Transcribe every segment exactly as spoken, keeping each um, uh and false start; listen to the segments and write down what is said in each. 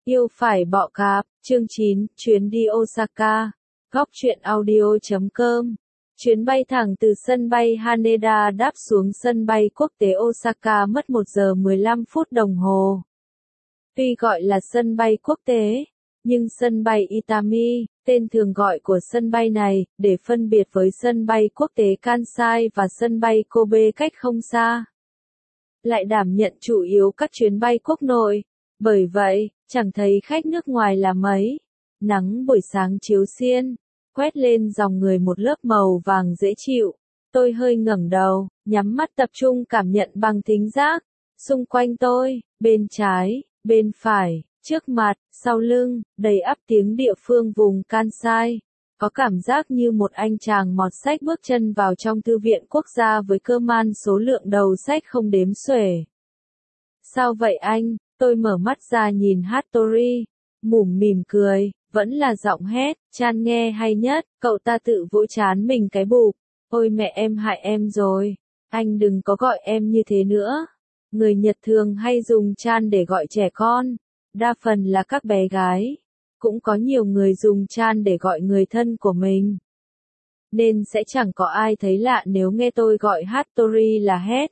Yêu phải bọ cạp, chương chín, chuyến đi Osaka. Góc truyện audio chấm com. Chuyến bay thẳng từ sân bay Haneda đáp xuống sân bay quốc tế Osaka mất một giờ mười lăm phút đồng hồ. Tuy gọi là sân bay quốc tế, nhưng sân bay Itami, tên thường gọi của sân bay này, để phân biệt với sân bay quốc tế Kansai và sân bay Kobe cách không xa, lại đảm nhận chủ yếu các chuyến bay quốc nội. Bởi vậy, chẳng thấy khách nước ngoài là mấy. Nắng buổi sáng chiếu xiên, quét lên dòng người một lớp màu vàng dễ chịu. Tôi hơi ngẩng đầu, nhắm mắt tập trung cảm nhận bằng thính giác. Xung quanh tôi, bên trái, bên phải, trước mặt, sau lưng, đầy ắp tiếng địa phương vùng Kansai. Có cảm giác như một anh chàng mọt sách bước chân vào trong thư viện quốc gia với cơ man số lượng đầu sách không đếm xuể. Sao vậy anh? Tôi mở mắt ra nhìn Hattori, mủm mỉm cười, vẫn là giọng hét, Chan nghe hay nhất, cậu ta tự vỗ trán mình cái bụp. Ôi mẹ em hại em rồi, anh đừng có gọi em như thế nữa. Người Nhật thường hay dùng Chan để gọi trẻ con, đa phần là các bé gái. Cũng có nhiều người dùng Chan để gọi người thân của mình. Nên sẽ chẳng có ai thấy lạ nếu nghe tôi gọi Hattori là hét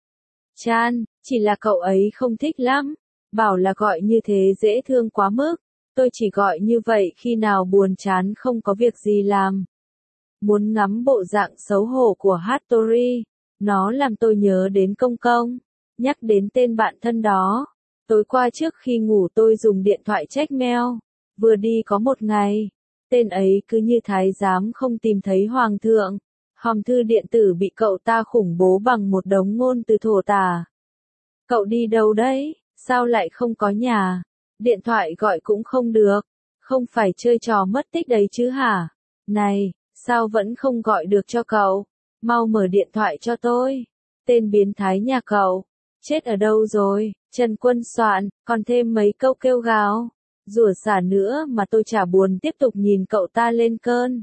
Chan, chỉ là cậu ấy không thích lắm. Bảo là gọi như thế dễ thương quá mức. Tôi chỉ gọi như vậy khi nào buồn chán không có việc gì làm. Muốn ngắm bộ dạng xấu hổ của Hattori, nó làm tôi nhớ đến Công Công. Nhắc đến tên bạn thân đó. Tối qua trước khi ngủ tôi dùng điện thoại check mail. Vừa đi có một ngày. Tên ấy cứ như thái giám không tìm thấy hoàng thượng. Hòm thư điện tử bị cậu ta khủng bố bằng một đống ngôn từ thổ tả. Cậu đi đâu đấy? Sao lại không có nhà? Điện thoại gọi cũng không được. Không phải chơi trò mất tích đấy chứ hả? Này, sao vẫn không gọi được cho cậu? Mau mở điện thoại cho tôi. Tên biến thái nhà cậu. Chết ở đâu rồi? Trần Quân soạn, còn thêm mấy câu kêu gào. Rủa xả nữa mà tôi chả buồn tiếp tục nhìn cậu ta lên cơn.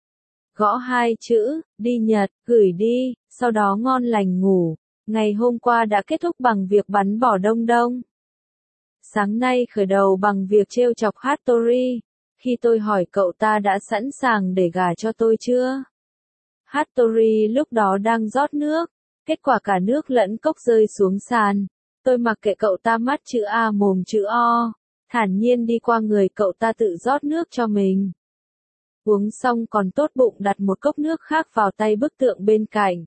Gõ hai chữ, đi Nhật, gửi đi, sau đó ngon lành ngủ. Ngày hôm qua đã kết thúc bằng việc bắn bỏ Đông Đông. Sáng nay khởi đầu bằng việc trêu chọc Hattori. Khi tôi hỏi cậu ta đã sẵn sàng để gả cho tôi chưa? Hattori lúc đó đang rót nước. Kết quả cả nước lẫn cốc rơi xuống sàn. Tôi mặc kệ cậu ta mắt chữ A mồm chữ O. Thản nhiên đi qua người cậu ta tự rót nước cho mình. Uống xong còn tốt bụng đặt một cốc nước khác vào tay bức tượng bên cạnh.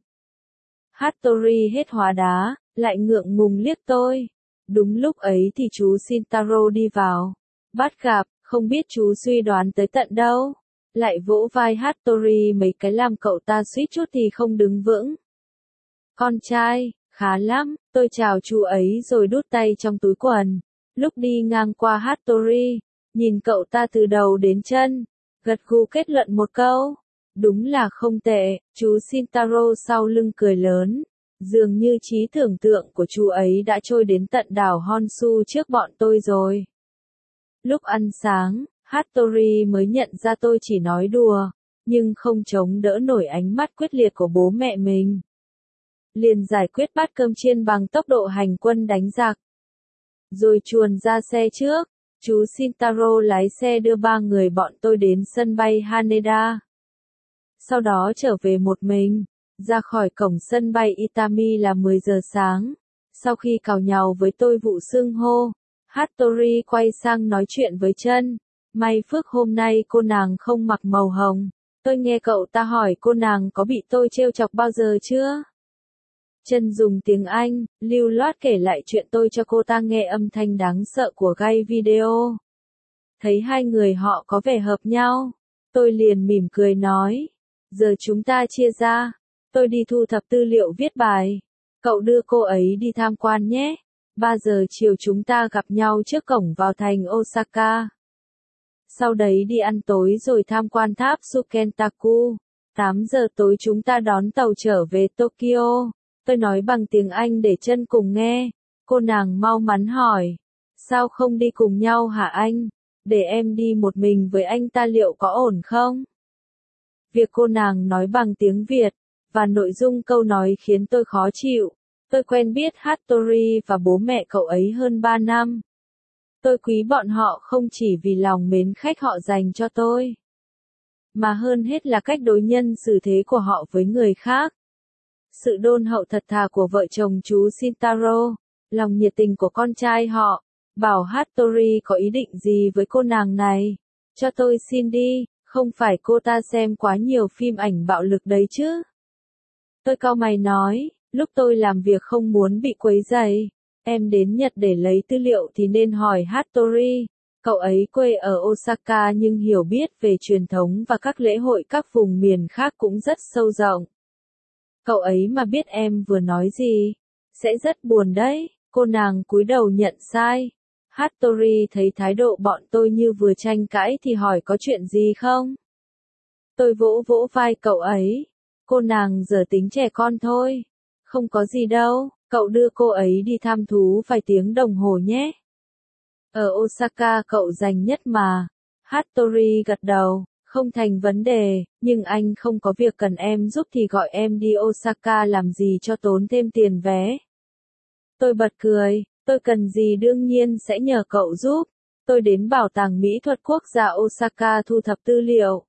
Hattori hết hóa đá, lại ngượng ngùng liếc tôi. Đúng lúc ấy thì chú Shintaro đi vào. Bắt gặp, không biết chú suy đoán tới tận đâu. Lại vỗ vai Hattori mấy cái làm cậu ta suýt chút thì không đứng vững. Con trai, khá lắm, tôi chào chú ấy rồi đút tay trong túi quần. Lúc đi ngang qua Hattori, nhìn cậu ta từ đầu đến chân, gật gù kết luận một câu. Đúng là không tệ, chú Shintaro sau lưng cười lớn. Dường như trí tưởng tượng của chú ấy đã trôi đến tận đảo Honshu trước bọn tôi rồi. Lúc ăn sáng, Hattori mới nhận ra tôi chỉ nói đùa, nhưng không chống đỡ nổi ánh mắt quyết liệt của bố mẹ mình. Liền giải quyết bát cơm chiên bằng tốc độ hành quân đánh giặc. Rồi chuồn ra xe trước, chú Shintaro lái xe đưa ba người bọn tôi đến sân bay Haneda. Sau đó trở về một mình. Ra khỏi cổng sân bay Itami là mười giờ sáng. Sau khi càu nhàu với tôi vụ xưng hô, Hattori quay sang nói chuyện với Trân. May phước hôm nay cô nàng không mặc màu hồng. Tôi nghe cậu ta hỏi cô nàng có bị tôi trêu chọc bao giờ chưa? Trân dùng tiếng Anh, lưu loát kể lại chuyện tôi cho cô ta nghe âm thanh đáng sợ của gai video. Thấy hai người họ có vẻ hợp nhau. Tôi liền mỉm cười nói. Giờ chúng ta chia ra. Tôi đi thu thập tư liệu viết bài. Cậu đưa cô ấy đi tham quan nhé. ba giờ chiều chúng ta gặp nhau trước cổng vào thành Osaka. Sau đấy đi ăn tối rồi tham quan tháp Sukentaku. tám giờ tối chúng ta đón tàu trở về Tokyo. Tôi nói bằng tiếng Anh để Trân cùng nghe. Cô nàng mau mắn hỏi. Sao không đi cùng nhau hả anh? Để em đi một mình với anh ta liệu có ổn không? Việc cô nàng nói bằng tiếng Việt, và nội dung câu nói khiến tôi khó chịu. Tôi quen biết Hattori và bố mẹ cậu ấy hơn ba năm. Tôi quý bọn họ không chỉ vì lòng mến khách họ dành cho tôi, mà hơn hết là cách đối nhân xử thế của họ với người khác. Sự đôn hậu thật thà của vợ chồng chú Shintaro, lòng nhiệt tình của con trai họ, bảo Hattori có ý định gì với cô nàng này. Cho tôi xin đi, không phải cô ta xem quá nhiều phim ảnh bạo lực đấy chứ. Tôi cau mày nói, lúc tôi làm việc không muốn bị quấy rầy. Em đến Nhật để lấy tư liệu thì nên hỏi Hattori. Cậu ấy quê ở Osaka nhưng hiểu biết về truyền thống và các lễ hội các vùng miền khác cũng rất sâu rộng. Cậu ấy mà biết em vừa nói gì, sẽ rất buồn đấy. Cô nàng cúi đầu nhận sai. Hattori thấy thái độ bọn tôi như vừa tranh cãi thì hỏi có chuyện gì không? Tôi vỗ vỗ vai cậu ấy. Cô nàng giờ tính trẻ con thôi. Không có gì đâu, cậu đưa cô ấy đi thăm thú vài tiếng đồng hồ nhé. Ở Osaka cậu rành nhất mà. Hattori gật đầu, không thành vấn đề, nhưng anh không có việc cần em giúp thì gọi em đi Osaka làm gì cho tốn thêm tiền vé. Tôi bật cười, tôi cần gì đương nhiên sẽ nhờ cậu giúp. Tôi đến Bảo tàng Mỹ thuật quốc gia Osaka thu thập tư liệu.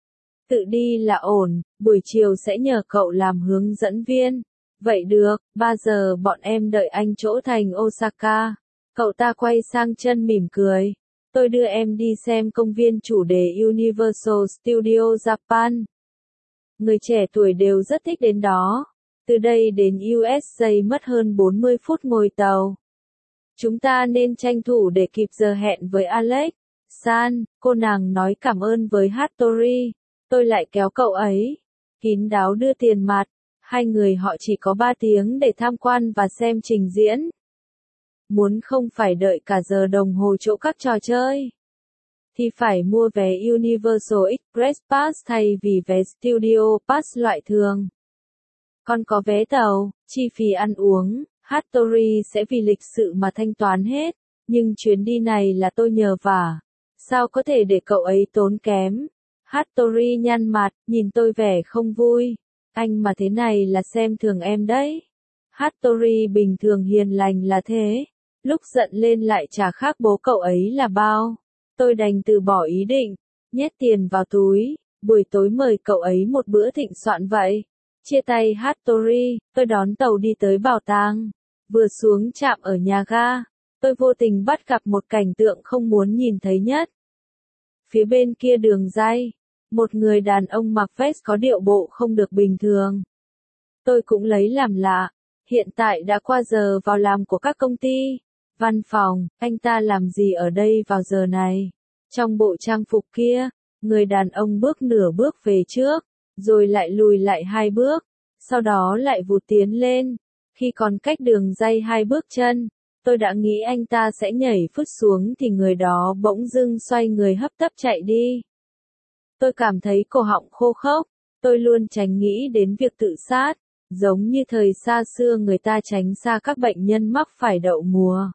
Tự đi là ổn, buổi chiều sẽ nhờ cậu làm hướng dẫn viên. Vậy được, ba giờ bọn em đợi anh chỗ thành Osaka. Cậu ta quay sang chân mỉm cười. Tôi đưa em đi xem công viên chủ đề Universal Studio Japan. Người trẻ tuổi đều rất thích đến đó. Từ đây đến u ét a mất hơn bốn mươi phút ngồi tàu. Chúng ta nên tranh thủ để kịp giờ hẹn với Alex. San, cô nàng nói cảm ơn với Hattori. Tôi lại kéo cậu ấy. Kín đáo đưa tiền mặt. Hai người họ chỉ có ba tiếng để tham quan và xem trình diễn. Muốn không phải đợi cả giờ đồng hồ chỗ các trò chơi, thì phải mua vé Universal Express Pass thay vì vé Studio Pass loại thường. Còn có vé tàu, chi phí ăn uống, Hattori sẽ vì lịch sự mà thanh toán hết, nhưng chuyến đi này là tôi nhờ vả. Sao có thể để cậu ấy tốn kém? Hattori nhăn mặt, nhìn tôi vẻ không vui. Anh mà thế này là xem thường em đấy. Hattori bình thường hiền lành là thế. Lúc giận lên lại chả khác bố cậu ấy là bao. Tôi đành từ bỏ ý định, nhét tiền vào túi, buổi tối mời cậu ấy một bữa thịnh soạn vậy. Chia tay Hattori, tôi đón tàu đi tới bảo tàng. Vừa xuống trạm ở nhà ga, tôi vô tình bắt gặp một cảnh tượng không muốn nhìn thấy nhất. Phía bên kia đường ray, một người đàn ông mặc vest có điệu bộ không được bình thường. Tôi cũng lấy làm lạ, hiện tại đã qua giờ vào làm của các công ty. Văn phòng, anh ta làm gì ở đây vào giờ này? Trong bộ trang phục kia, người đàn ông bước nửa bước về trước, rồi lại lùi lại hai bước, sau đó lại vụt tiến lên. Khi còn cách đường ray hai bước chân, tôi đã nghĩ anh ta sẽ nhảy phứt xuống thì người đó bỗng dưng xoay người hấp tấp chạy đi. Tôi cảm thấy cổ họng khô khốc, tôi luôn tránh nghĩ đến việc tự sát, giống như thời xa xưa người ta tránh xa các bệnh nhân mắc phải đậu mùa.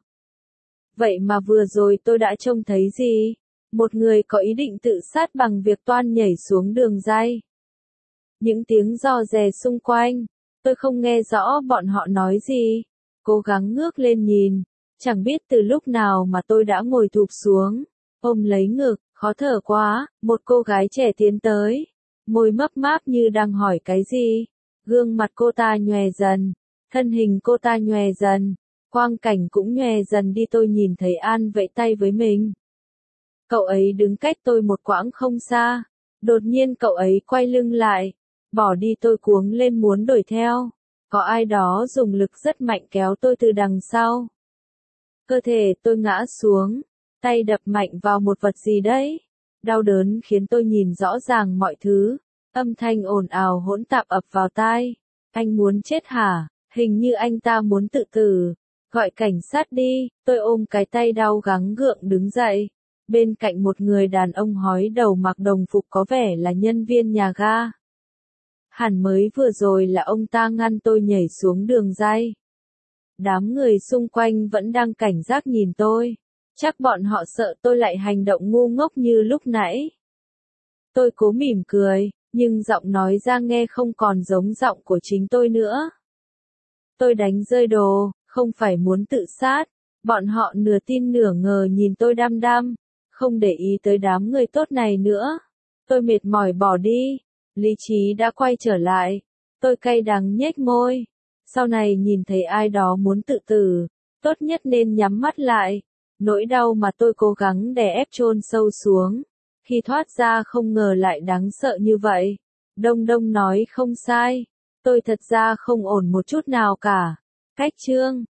Vậy mà vừa rồi tôi đã trông thấy gì? Một người có ý định tự sát bằng việc toan nhảy xuống đường ray. Những tiếng rò rè xung quanh, tôi không nghe rõ bọn họ nói gì. Cố gắng ngước lên nhìn, chẳng biết từ lúc nào mà tôi đã ngồi thụp xuống, ôm lấy ngực, khó thở quá. Một cô gái trẻ tiến tới, môi mấp máp như đang hỏi cái gì. Gương mặt cô ta nhòe dần, thân hình cô ta nhòe dần. Quang cảnh cũng nhòe dần đi, tôi nhìn thấy An vẫy tay với mình. Cậu ấy đứng cách tôi một quãng không xa. Đột nhiên cậu ấy quay lưng lại, bỏ đi. Tôi cuống lên muốn đuổi theo. Có ai đó dùng lực rất mạnh kéo tôi từ đằng sau. Cơ thể tôi ngã xuống, tay đập mạnh vào một vật gì đấy. Đau đớn khiến tôi nhìn rõ ràng mọi thứ. Âm thanh ồn ào hỗn tạp ập vào tai. Anh muốn chết hả? Hình như anh ta muốn tự tử. Gọi cảnh sát đi. Tôi ôm cái tay đau gắng gượng đứng dậy. Bên cạnh một người đàn ông hói đầu mặc đồng phục có vẻ là nhân viên nhà ga. Hẳn mới vừa rồi là ông ta ngăn tôi nhảy xuống đường ray. Đám người xung quanh vẫn đang cảnh giác nhìn tôi. Chắc bọn họ sợ tôi lại hành động ngu ngốc như lúc nãy. Tôi cố mỉm cười, nhưng giọng nói ra nghe không còn giống giọng của chính tôi nữa. Tôi đánh rơi đồ, không phải muốn tự sát. Bọn họ nửa tin nửa ngờ nhìn tôi đăm đăm, không để ý tới đám người tốt này nữa. Tôi mệt mỏi bỏ đi, lý trí đã quay trở lại. Tôi cay đắng nhếch môi. Sau này nhìn thấy ai đó muốn tự tử, tốt nhất nên nhắm mắt lại. Nỗi đau mà tôi cố gắng đè ép chôn sâu xuống. Khi thoát ra không ngờ lại đáng sợ như vậy. Đông Đông nói không sai. Tôi thật ra không ổn một chút nào cả. Cách chương